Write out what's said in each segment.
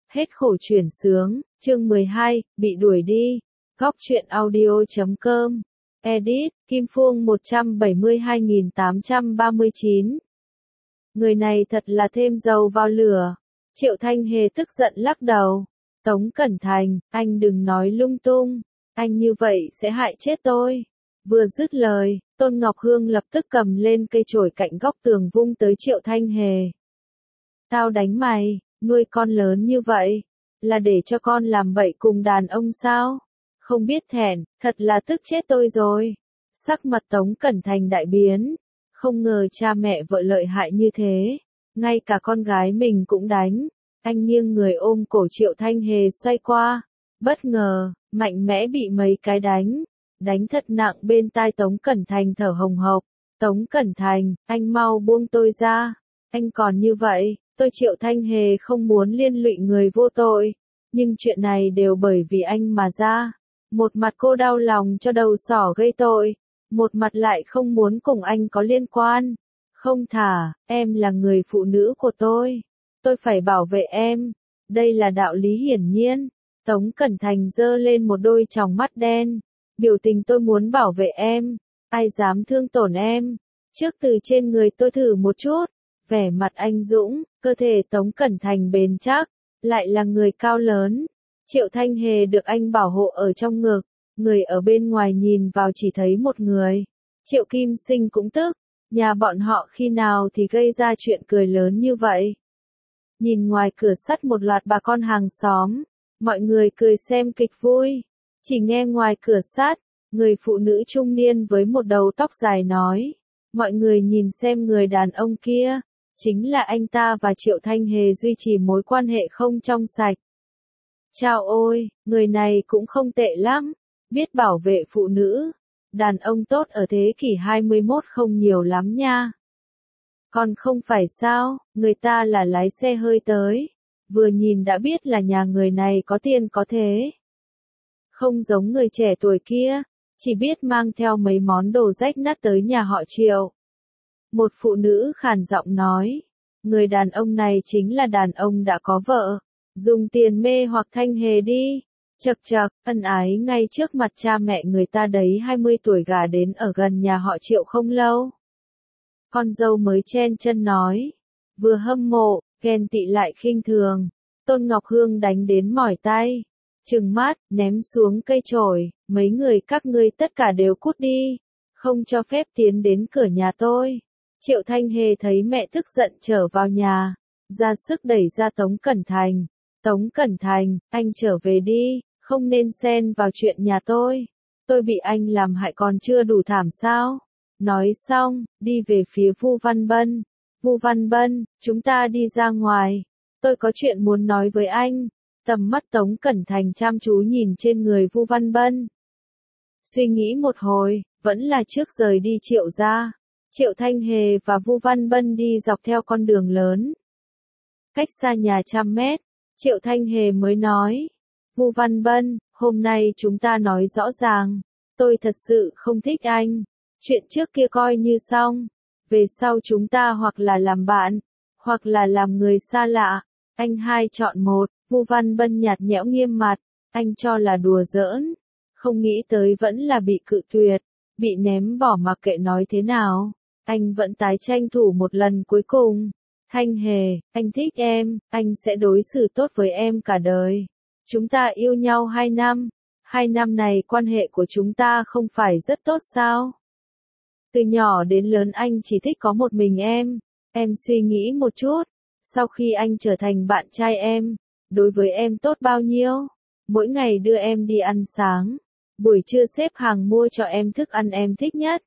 Hết khổ chuyển sướng, chương 12, bị đuổi đi. Góc truyện audio.com. Edit, Kim Phương 172.839. Người này thật là thêm dầu vào lửa. Triệu Thanh Hề tức giận lắc đầu. Tống Cẩn Thành, anh đừng nói lung tung. Anh như vậy sẽ hại chết tôi. Vừa dứt lời, Tôn Ngọc Hương lập tức cầm lên cây chổi cạnh góc tường vung tới Triệu Thanh Hề. Tao đánh mày, nuôi con lớn như vậy, là để cho con làm bậy cùng đàn ông sao? Không biết thẹn, thật là tức chết tôi rồi. Sắc mặt Tống Cẩn Thành đại biến, không ngờ cha mẹ vợ lợi hại như thế, ngay cả con gái mình cũng đánh. Anh nghiêng người ôm cổ Triệu Thanh Hề xoay qua, bất ngờ, mạnh mẽ bị mấy cái đánh thật nặng bên tai Tống Cẩn Thành thở hồng hộc. Tống Cẩn Thành, anh mau buông tôi ra, anh còn như vậy, tôi Triệu Thanh Hề không muốn liên lụy người vô tội, nhưng chuyện này đều bởi vì anh mà ra. Một mặt cô đau lòng cho đầu sỏ gây tội, một mặt lại không muốn cùng anh có liên quan. Không thả, em là người phụ nữ của tôi phải bảo vệ em, đây là đạo lý hiển nhiên. Tống Cẩn Thành giơ lên một đôi tròng mắt đen, biểu tình tôi muốn bảo vệ em, ai dám thương tổn em, trước từ trên người tôi thử một chút. Vẻ mặt anh dũng, cơ thể Tống Cẩn Thành bền chắc, lại là người cao lớn. Triệu Thanh Hề được anh bảo hộ ở trong ngực, người ở bên ngoài nhìn vào chỉ thấy một người. Triệu Kim Sinh cũng tức, nhà bọn họ khi nào thì gây ra chuyện cười lớn như vậy. Nhìn ngoài cửa sắt một loạt bà con hàng xóm, mọi người cười xem kịch vui. Chỉ nghe ngoài cửa sắt, người phụ nữ trung niên với một đầu tóc dài nói, mọi người nhìn xem người đàn ông kia, chính là anh ta và Triệu Thanh Hề duy trì mối quan hệ không trong sạch. Chao ôi, người này cũng không tệ lắm, biết bảo vệ phụ nữ. Đàn ông tốt ở thế kỷ 21 không nhiều lắm nha. Còn không phải sao, người ta là lái xe hơi tới, vừa nhìn đã biết là nhà người này có tiền có thế. Không giống người trẻ tuổi kia, chỉ biết mang theo mấy món đồ rách nát tới nhà họ Triệu. Một phụ nữ khàn giọng nói, người đàn ông này chính là đàn ông đã có vợ, dùng tiền mê hoặc Thanh Hề đi. Chậc chậc, ân ái ngay trước mặt cha mẹ người ta đấy. 20 tuổi gả đến ở gần nhà họ Triệu không lâu. Con dâu mới chen chân nói, vừa hâm mộ, ghen tị lại khinh thường. Tôn Ngọc Hương đánh đến mỏi tay, trừng mắt, ném xuống cây chổi, mấy người các ngươi tất cả đều cút đi, không cho phép tiến đến cửa nhà tôi. Triệu Thanh Hề thấy mẹ tức giận trở vào nhà, ra sức đẩy ra Tống Cẩn Thành. Tống Cẩn Thành, anh trở về đi, không nên xen vào chuyện nhà tôi bị anh làm hại còn chưa đủ thảm sao? Nói xong, đi về phía Vu Văn Bân. Vu Văn Bân, chúng ta đi ra ngoài, tôi có chuyện muốn nói với anh. Tầm mắt Tống Cẩn Thành chăm chú nhìn trên người Vu Văn Bân. Suy nghĩ một hồi, vẫn là trước rời đi Triệu ra. Triệu Thanh Hề và Vu Văn Bân đi dọc theo con đường lớn. Cách xa nhà 100 mét, Triệu Thanh Hề mới nói, Vu Văn Bân, hôm nay chúng ta nói rõ ràng, tôi thật sự không thích anh. Chuyện trước kia coi như xong, về sau chúng ta hoặc là làm bạn, hoặc là làm người xa lạ, anh hai chọn một. Vu Văn Bân nhạt nhẽo nghiêm mặt, anh cho là đùa giỡn, không nghĩ tới vẫn là bị cự tuyệt, bị ném bỏ. Mặc kệ nói thế nào, anh vẫn tái tranh thủ một lần cuối cùng. Thanh Hề, anh thích em, anh sẽ đối xử tốt với em cả đời. Chúng ta yêu nhau 2 năm, 2 năm này quan hệ của chúng ta không phải rất tốt sao? Từ nhỏ đến lớn anh chỉ thích có một mình em suy nghĩ một chút, sau khi anh trở thành bạn trai em, đối với em tốt bao nhiêu? Mỗi ngày đưa em đi ăn sáng, buổi trưa xếp hàng mua cho em thức ăn em thích nhất.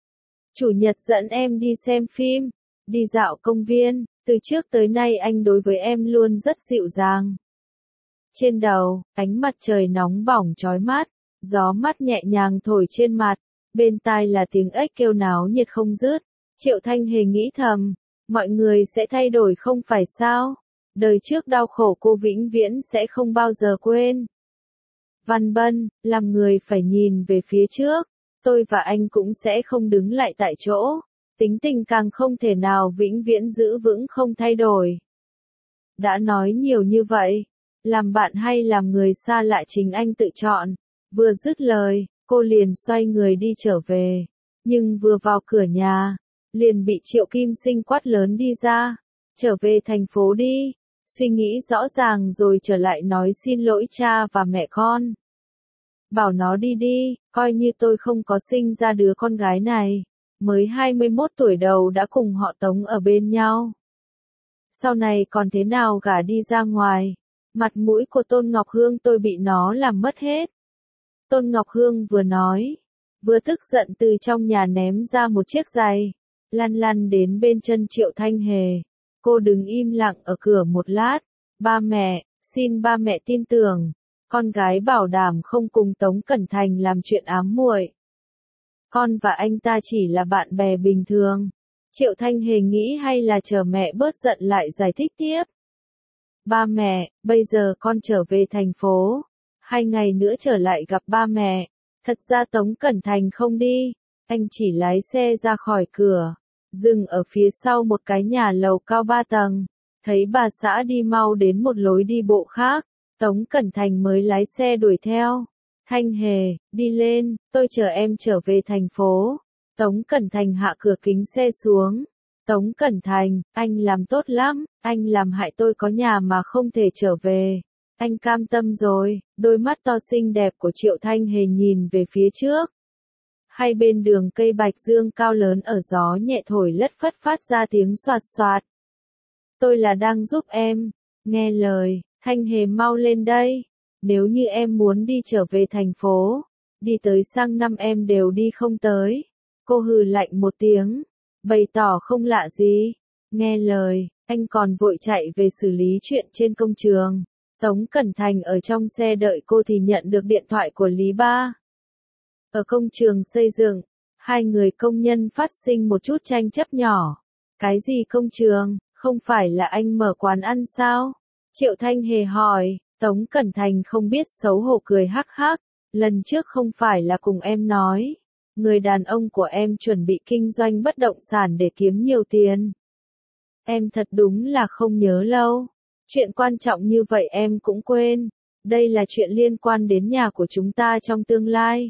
Chủ nhật dẫn em đi xem phim, đi dạo công viên, từ trước tới nay anh đối với em luôn rất dịu dàng. Trên đầu, ánh mặt trời nóng bỏng chói mắt, gió mát nhẹ nhàng thổi trên mặt, bên tai là tiếng ếch kêu náo nhiệt không dứt. Triệu Thanh Hề nghĩ thầm, mọi người sẽ thay đổi không phải sao? Đời trước đau khổ cô vĩnh viễn sẽ không bao giờ quên. Văn Bân, làm người phải nhìn về phía trước, tôi và anh cũng sẽ không đứng lại tại chỗ, tính tình càng không thể nào vĩnh viễn giữ vững không thay đổi. Đã nói nhiều như vậy, Làm bạn hay làm người xa lạ chính anh tự chọn. Vừa dứt lời, cô liền xoay người đi trở về. Nhưng vừa vào cửa nhà, liền bị Triệu Kim Sinh quát lớn đi ra. Trở về thành phố đi. Suy nghĩ rõ ràng rồi trở lại nói xin lỗi cha và mẹ con. Bảo nó đi đi, coi như tôi không có sinh ra đứa con gái này. Mới 21 tuổi đầu đã cùng họ Tống ở bên nhau. Sau này còn thế nào gả đi ra ngoài. Mặt mũi của Tôn Ngọc Hương tôi bị nó làm mất hết. Tôn Ngọc Hương vừa nói, vừa tức giận từ trong nhà ném ra một chiếc giày, lăn lăn đến bên chân Triệu Thanh Hề. Cô đứng im lặng ở cửa một lát. Ba mẹ, xin ba mẹ tin tưởng, con gái bảo đảm không cùng Tống Cẩn Thành làm chuyện ám muội. Con và anh ta chỉ là bạn bè bình thường. Triệu Thanh Hề nghĩ hay là chờ mẹ bớt giận lại giải thích tiếp. Ba mẹ, bây giờ con trở về thành phố. 2 ngày nữa trở lại gặp ba mẹ. Thật ra Tống Cẩn Thành không đi. Anh chỉ lái xe ra khỏi cửa. Dừng ở phía sau một cái nhà lầu cao 3 tầng. Thấy bà xã đi mau đến một lối đi bộ khác. Tống Cẩn Thành mới lái xe đuổi theo. Thanh Hề, đi lên, tôi chờ em trở về thành phố. Tống Cẩn Thành hạ cửa kính xe xuống. Tống Cẩn Thành, anh làm tốt lắm, anh làm hại tôi có nhà mà không thể trở về. Anh cam tâm rồi. Đôi mắt to xinh đẹp của Triệu Thanh Hề nhìn về phía trước. Hai bên đường cây bạch dương cao lớn ở gió nhẹ thổi lất phất phát ra tiếng xoạt xoạt. Tôi là đang giúp em. Nghe lời, Thanh Hề mau lên đây. Nếu như em muốn đi trở về thành phố, đi tới sang năm em đều đi không tới. Cô hừ lạnh một tiếng, bày tỏ không lạ gì. Nghe lời, anh còn vội chạy về xử lý chuyện trên công trường. Tống Cẩn Thành ở trong xe đợi cô thì nhận được điện thoại của Lý Ba. Ở công trường xây dựng, hai người công nhân phát sinh một chút tranh chấp nhỏ. Cái gì công trường, không phải là anh mở quán ăn sao? Triệu Thanh Hề hỏi. Tống Cẩn Thành không biết xấu hổ cười hắc hắc. Lần trước không phải là cùng em nói. Người đàn ông của em chuẩn bị kinh doanh bất động sản để kiếm nhiều tiền. Em thật đúng là không nhớ lâu. Chuyện quan trọng như vậy em cũng quên. Đây là chuyện liên quan đến nhà của chúng ta trong tương lai.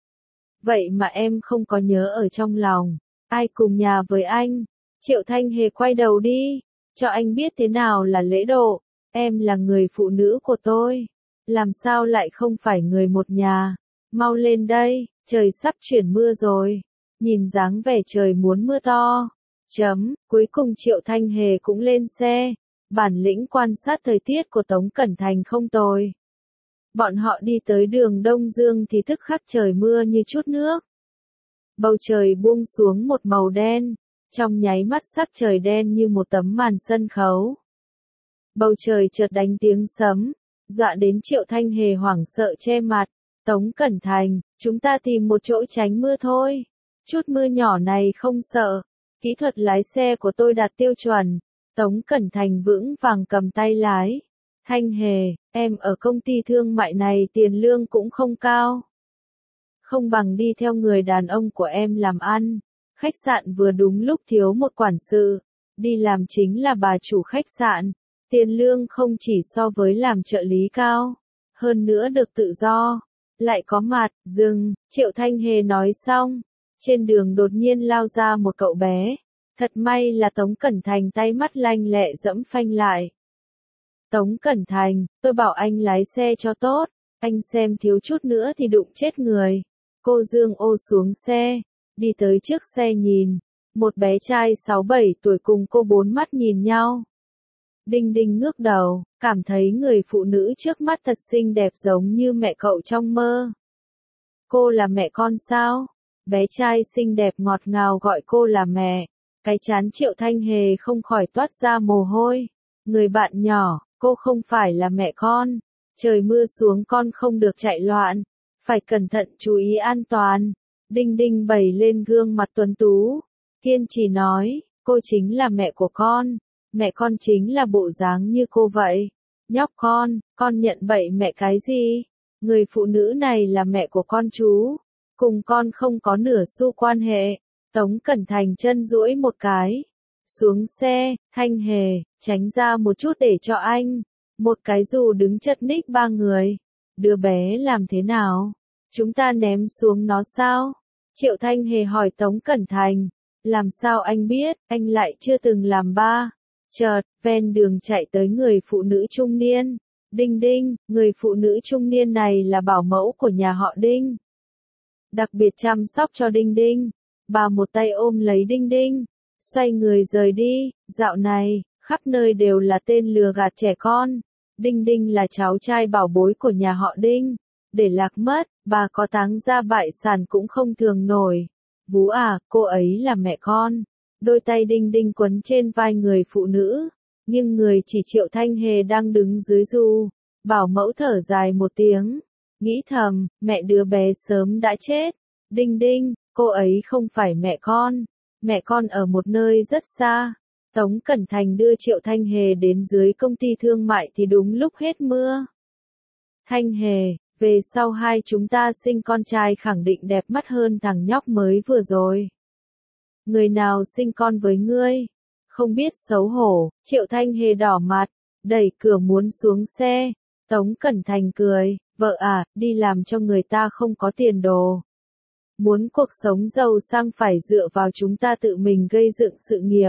Vậy mà em không có nhớ ở trong lòng. Ai cùng nhà với anh? Triệu Thanh Hề quay đầu đi. Cho anh biết thế nào là lễ độ. Em là người phụ nữ của tôi. Làm sao lại không phải người một nhà? Mau lên đây, trời sắp chuyển mưa rồi. Nhìn dáng vẻ trời muốn mưa to. Cuối cùng Triệu Thanh Hề cũng lên xe. Bản lĩnh quan sát thời tiết của Tống Cẩn Thành không tồi. Bọn họ đi tới đường Đông Dương thì tức khắc trời mưa như chút nước. Bầu trời buông xuống một màu đen. Trong nháy mắt sắc trời đen như một tấm màn sân khấu. Bầu trời chợt đánh tiếng sấm, dọa đến Triệu Thanh Hề hoảng sợ che mặt. Tống Cẩn Thành, chúng ta tìm một chỗ tránh mưa thôi. Chút mưa nhỏ này không sợ. Kỹ thuật lái xe của tôi đạt tiêu chuẩn. Tống Cẩn Thành vững vàng cầm tay lái. Thanh Hề, em ở công ty thương mại này tiền lương cũng không cao. Không bằng đi theo người đàn ông của em làm ăn. Khách sạn vừa đúng lúc thiếu một quản sự. Đi làm chính là bà chủ khách sạn. Tiền lương không chỉ so với làm trợ lý cao, hơn nữa được tự do, lại có mặt, dừng, Triệu Thanh Hề nói xong. Trên đường đột nhiên lao ra một cậu bé. Thật may là Tống Cẩn Thành tay mắt lanh lẹ dẫm phanh lại. Tống Cẩn Thành, tôi bảo anh lái xe cho tốt, anh xem thiếu chút nữa thì đụng chết người. Cô dương ô xuống xe, đi tới trước xe nhìn, một bé trai 6-7 tuổi cùng cô bốn mắt nhìn nhau. Đinh Đinh ngước đầu, cảm thấy người phụ nữ trước mắt thật xinh đẹp giống như mẹ cậu trong mơ. Cô là mẹ con sao? Bé trai xinh đẹp ngọt ngào gọi cô là mẹ. Cái trán Triệu Thanh Hề không khỏi toát ra mồ hôi. Người bạn nhỏ, cô không phải là mẹ con. Trời mưa xuống con không được chạy loạn. Phải cẩn thận chú ý an toàn. Đinh Đinh bày lên gương mặt tuấn tú. Kiên trì nói, cô chính là mẹ của con. Mẹ con chính là bộ dáng như cô vậy. Nhóc con nhận bậy mẹ cái gì? Người phụ nữ này là mẹ của con chú. Cùng con không có nửa xu quan hệ. Tống Cẩn Thành chân duỗi một cái. Xuống xe, Thanh Hề, tránh ra một chút để cho anh. Một cái dù đứng chật ních ba người. Đứa bé làm thế nào? Chúng ta ném xuống nó sao? Triệu Thanh Hề hỏi Tống Cẩn Thành. Làm sao anh biết, anh lại chưa từng làm ba. Chợt, ven đường chạy tới người phụ nữ trung niên. Đinh Đinh, người phụ nữ trung niên này là bảo mẫu của nhà họ Đinh. Đặc biệt chăm sóc cho Đinh Đinh. Bà một tay ôm lấy Đinh Đinh, xoay người rời đi. Dạo này, khắp nơi đều là tên lừa gạt trẻ con. Đinh Đinh là cháu trai bảo bối của nhà họ Đinh. Để lạc mất, bà có táng ra bại sản cũng không thường nổi. Vú à, cô ấy là mẹ con. Đôi tay Đinh Đinh quấn trên vai người phụ nữ, nhưng người chỉ Triệu Thanh Hề đang đứng dưới dù. Bảo mẫu thở dài một tiếng, nghĩ thầm, mẹ đứa bé sớm đã chết. Đinh Đinh, cô ấy không phải mẹ con ở một nơi rất xa. Tống Cẩn Thành đưa Triệu Thanh Hề đến dưới công ty thương mại thì đúng lúc hết mưa. Thanh Hề, về sau hai chúng ta sinh con trai khẳng định đẹp mắt hơn thằng nhóc mới vừa rồi. Người nào sinh con với ngươi? Không biết xấu hổ, Triệu Thanh Hề đỏ mặt, đẩy cửa muốn xuống xe. Tống Cẩn Thành cười, vợ à, đi làm cho người ta không có tiền đồ. Muốn cuộc sống giàu sang phải dựa vào chúng ta tự mình gây dựng sự nghiệp.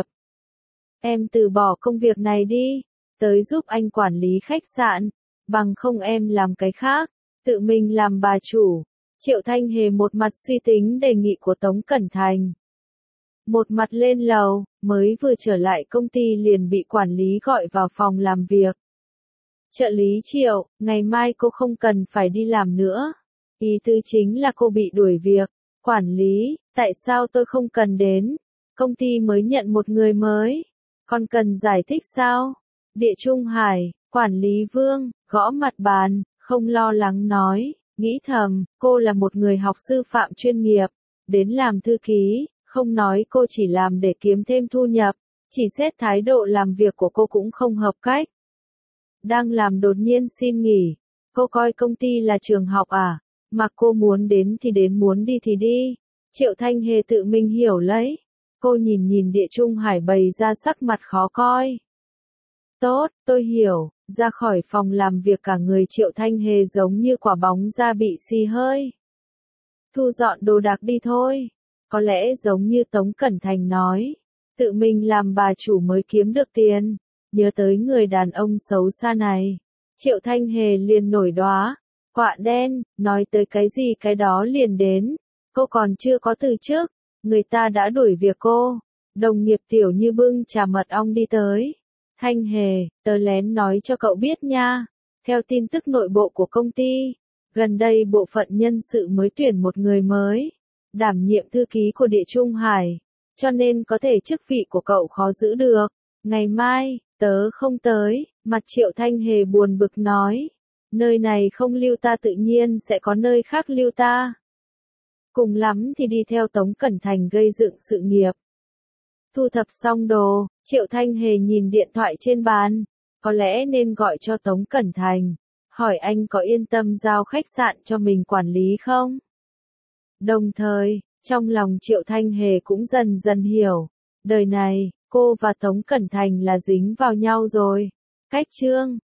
Em từ bỏ công việc này đi, tới giúp anh quản lý khách sạn, bằng không em làm cái khác, tự mình làm bà chủ. Triệu Thanh Hề một mặt suy tính đề nghị của Tống Cẩn Thành. Một mặt lên lầu, mới vừa trở lại công ty liền bị quản lý gọi vào phòng làm việc. Trợ lý Triệu, ngày mai cô không cần phải đi làm nữa. Ý tứ chính là cô bị đuổi việc. Quản lý, tại sao tôi không cần đến? Công ty mới nhận một người mới. Còn cần giải thích sao? Địa Trung Hải, quản lý Vương, gõ mặt bàn, không lo lắng nói, nghĩ thầm, cô là một người học sư phạm chuyên nghiệp, đến làm thư ký, không nói cô chỉ làm để kiếm thêm thu nhập, chỉ xét thái độ làm việc của cô cũng không hợp cách. Đang làm đột nhiên xin nghỉ, cô coi công ty là trường học à, mà cô muốn đến thì đến muốn đi thì đi. Triệu Thanh Hề tự mình hiểu lấy. Cô nhìn nhìn Địa Trung Hải bày ra sắc mặt khó coi. Tốt, tôi hiểu, ra khỏi phòng làm việc cả người Triệu Thanh Hề giống như quả bóng da bị xì hơi. Thu dọn đồ đạc đi thôi. Có lẽ giống như Tống Cẩn Thành nói, tự mình làm bà chủ mới kiếm được tiền. Nhớ tới người đàn ông xấu xa này, Triệu Thanh Hề liền nổi đoá. Quạ đen, nói tới cái gì cái đó liền đến. Cô còn chưa có từ chức, người ta đã đuổi việc cô. Đồng nghiệp Tiểu Như bưng trà mật ong đi tới. Thanh Hề, tớ lén nói cho cậu biết nha. Theo tin tức nội bộ của công ty, gần đây bộ phận nhân sự mới tuyển một người mới, đảm nhiệm thư ký của Địa Trung Hải, cho nên có thể chức vị của cậu khó giữ được. Ngày mai, tớ không tới, mặt Triệu Thanh Hề buồn bực nói. Nơi này không lưu ta tự nhiên sẽ có nơi khác lưu ta. Cùng lắm thì đi theo Tống Cẩn Thành gây dựng sự nghiệp. Thu thập xong đồ, Triệu Thanh Hề nhìn điện thoại trên bàn. Có lẽ nên gọi cho Tống Cẩn Thành, hỏi anh có yên tâm giao khách sạn cho mình quản lý không? Đồng thời, trong lòng Triệu Thanh Hề cũng dần dần hiểu. Đời này, cô và Tống Cẩn Thành là dính vào nhau rồi. Cách chương